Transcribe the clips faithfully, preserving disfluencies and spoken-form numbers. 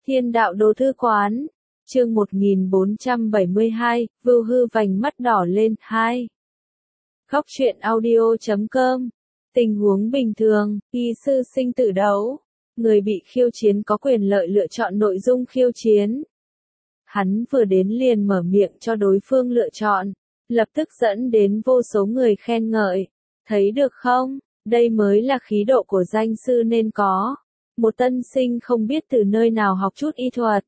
Thiên đạo đồ thư quán, chương một nghìn bốn trăm bảy mươi hai, Vưu Hư vành mắt đỏ lên, hai. Khóc chuyện audio chấm com. Tình huống bình thường, y sư sinh tử đấu. Người bị khiêu chiến có quyền lợi lựa chọn nội dung khiêu chiến. Hắn vừa đến liền mở miệng cho đối phương lựa chọn, lập tức dẫn đến vô số người khen ngợi. Thấy được không, đây mới là khí độ của danh sư nên có. Một tân sinh không biết từ nơi nào học chút y thuật.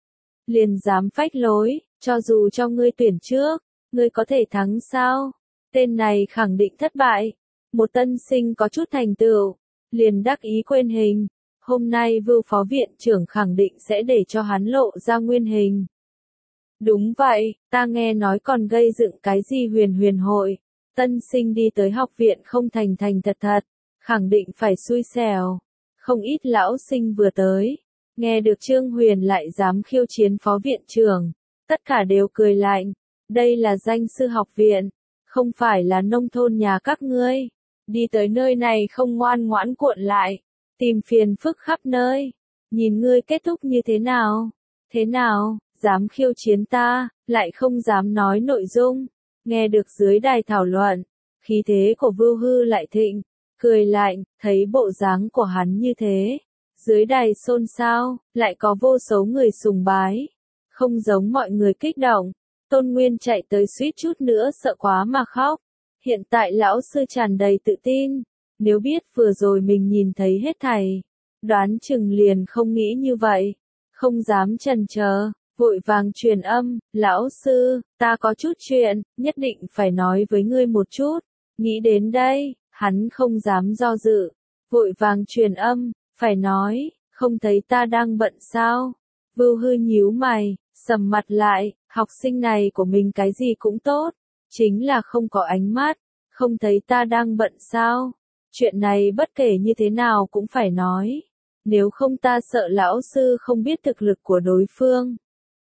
Liền dám phách lối, cho dù cho ngươi tuyển trước, ngươi có thể thắng sao? Tên này khẳng định thất bại. Một tân sinh có chút thành tựu, liền đắc ý quên hình. Hôm nay Vưu phó viện trưởng khẳng định sẽ để cho hắn lộ ra nguyên hình. Đúng vậy, ta nghe nói còn gây dựng cái gì huyền huyền hội. Tân sinh đi tới học viện không thành thành thật thật, khẳng định phải xui xẻo. Không ít lão sinh vừa tới, nghe được Trương Huyền lại dám khiêu chiến phó viện trưởng, tất cả đều cười lạnh. Đây là danh sư học viện, không phải là nông thôn nhà các ngươi. Đi tới nơi này không ngoan ngoãn cuộn lại, tìm phiền phức khắp nơi. Nhìn ngươi kết thúc như thế nào? Thế nào, dám khiêu chiến ta, lại không dám nói nội dung. Nghe được dưới đài thảo luận, khí thế của Vưu Hư lại thịnh, cười lạnh, thấy bộ dáng của hắn như thế. Dưới đài xôn xao, lại có vô số người sùng bái. Không giống mọi người kích động, Tôn Nguyên chạy tới suýt chút nữa sợ quá mà khóc. Hiện tại lão sư tràn đầy tự tin, nếu biết vừa rồi mình nhìn thấy hết thảy, đoán chừng liền không nghĩ như vậy, không dám chần chờ, vội vàng truyền âm, lão sư, ta có chút chuyện, nhất định phải nói với ngươi một chút, nghĩ đến đây, hắn không dám do dự, vội vàng truyền âm, phải nói, không thấy ta đang bận sao? Vưu Hư nhíu mày, sầm mặt lại, học sinh này của mình cái gì cũng tốt, chính là không có ánh mắt, không thấy ta đang bận sao? Chuyện này bất kể như thế nào cũng phải nói, nếu không ta sợ lão sư không biết thực lực của đối phương,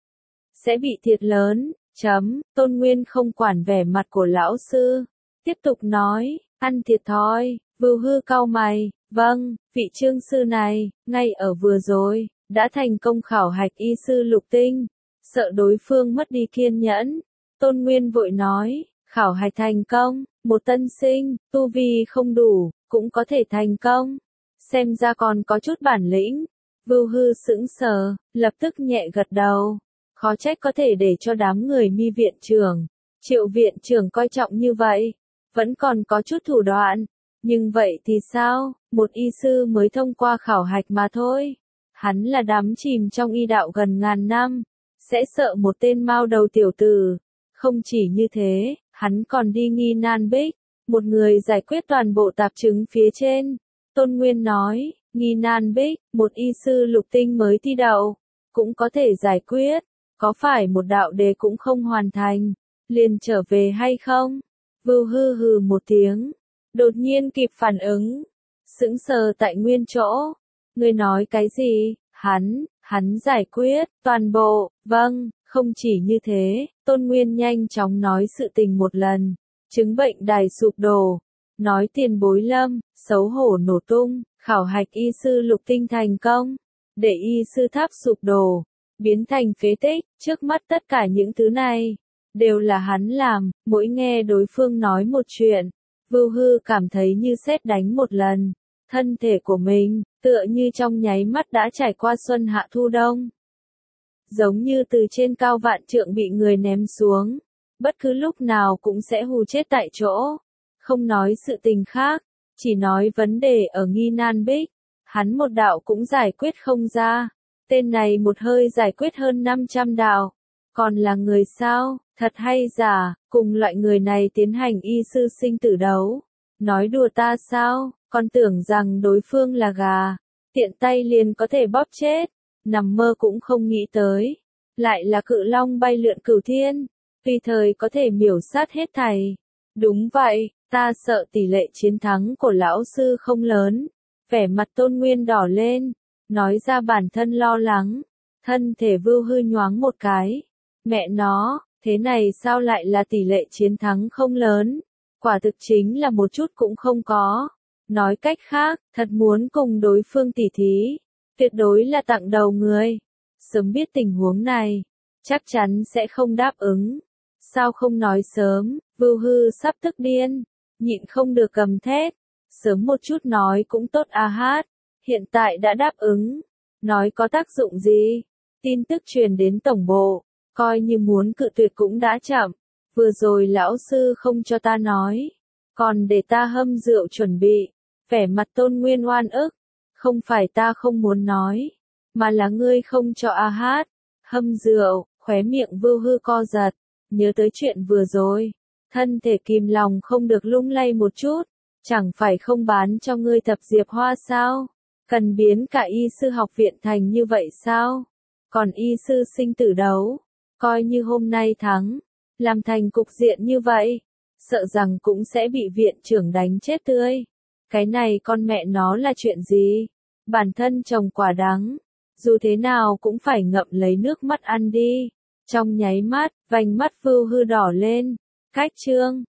sẽ bị thiệt lớn. Chấm, Tôn Nguyên không quản vẻ mặt của lão sư, tiếp tục nói, ăn thiệt thòi. Vưu Hư cau mày, vâng, vị Trương sư này, ngay ở vừa rồi, đã thành công khảo hạch y sư lục tinh, sợ đối phương mất đi kiên nhẫn. Tôn Nguyên vội nói, khảo hạch thành công, một tân sinh, tu vi không đủ, cũng có thể thành công, xem ra còn có chút bản lĩnh. Vưu Hư sững sờ, lập tức nhẹ gật đầu, khó trách có thể để cho đám người Mi viện trưởng, Triệu viện trưởng coi trọng như vậy, vẫn còn có chút thủ đoạn. Nhưng vậy thì sao, một y sư mới thông qua khảo hạch mà thôi. Hắn là đắm chìm trong y đạo gần ngàn năm, sẽ sợ một tên mao đầu tiểu tử. Không chỉ như thế, hắn còn đi nghi nan bích, một người giải quyết toàn bộ tạp chứng phía trên. Tôn Nguyên nói, nghi nan bích, một y sư lục tinh mới thi đậu, cũng có thể giải quyết, có phải một đạo đề cũng không hoàn thành, liền trở về hay không? Vưu Hư hừ một tiếng, đột nhiên kịp phản ứng, sững sờ tại nguyên chỗ. Ngươi nói cái gì? Hắn, hắn giải quyết, toàn bộ, vâng, không chỉ như thế, Tôn Nguyên nhanh chóng nói sự tình một lần, chứng bệnh đài sụp đổ, nói tiền bối lâm, xấu hổ nổ tung, khảo hạch y sư lục tinh thành công, để y sư tháp sụp đổ, biến thành phế tích, trước mắt tất cả những thứ này, đều là hắn làm. Mỗi nghe đối phương nói một chuyện, Vưu Hư cảm thấy như sét đánh một lần, thân thể của mình, tựa như trong nháy mắt đã trải qua xuân hạ thu đông. Giống như từ trên cao vạn trượng bị người ném xuống, bất cứ lúc nào cũng sẽ hù chết tại chỗ. Không nói sự tình khác, chỉ nói vấn đề ở nghi nan bích, hắn một đạo cũng giải quyết không ra. Tên này một hơi giải quyết hơn năm trăm đạo, còn là người sao, thật hay giả, cùng loại người này tiến hành y sư sinh tử đấu. Nói đùa ta sao, còn tưởng rằng đối phương là gà, tiện tay liền có thể bóp chết, nằm mơ cũng không nghĩ tới. Lại là cự long bay lượn cửu thiên, tùy thời có thể miểu sát hết thảy. Đúng vậy, ta sợ tỷ lệ chiến thắng của lão sư không lớn. Vẻ mặt Tôn Nguyên đỏ lên, nói ra bản thân lo lắng, thân thể Vưu Hư nhoáng một cái. Mẹ nó, thế này sao lại là tỷ lệ chiến thắng không lớn? Quả thực chính là một chút cũng không có. Nói cách khác, thật muốn cùng đối phương tỉ thí, tuyệt đối là tặng đầu người. sớm biết tình huống này, chắc chắn sẽ không đáp ứng. Sao không nói sớm, Vưu Hư sắp tức điên, nhịn không được gầm thét. Sớm một chút nói cũng tốt a hát, hiện tại đã đáp ứng, nói có tác dụng gì? Tin tức truyền đến tổng bộ, coi như muốn cự tuyệt cũng đã chậm. Vừa rồi lão sư không cho ta nói, còn để ta hâm rượu chuẩn bị. Vẻ mặt Tôn Nguyên oan ức, không phải ta không muốn nói, mà là ngươi không cho a hát. Hâm rượu, khóe miệng Vưu Hư co giật, nhớ tới chuyện vừa rồi, thân thể kìm lòng không được lung lay một chút. Chẳng phải không bán cho ngươi Thập Diệp Hoa sao? Cần biến cả y sư học viện thành như vậy sao? Còn y sư sinh tử đấu, coi như hôm nay thắng, làm thành cục diện như vậy, sợ rằng cũng sẽ bị viện trưởng đánh chết tươi. Cái này con mẹ nó là chuyện gì? Bản thân trồng quả đắng, dù thế nào cũng phải ngậm lấy nước mắt ăn đi. Trong nháy mắt, vành mắt Vưu Hư đỏ lên. Cách chương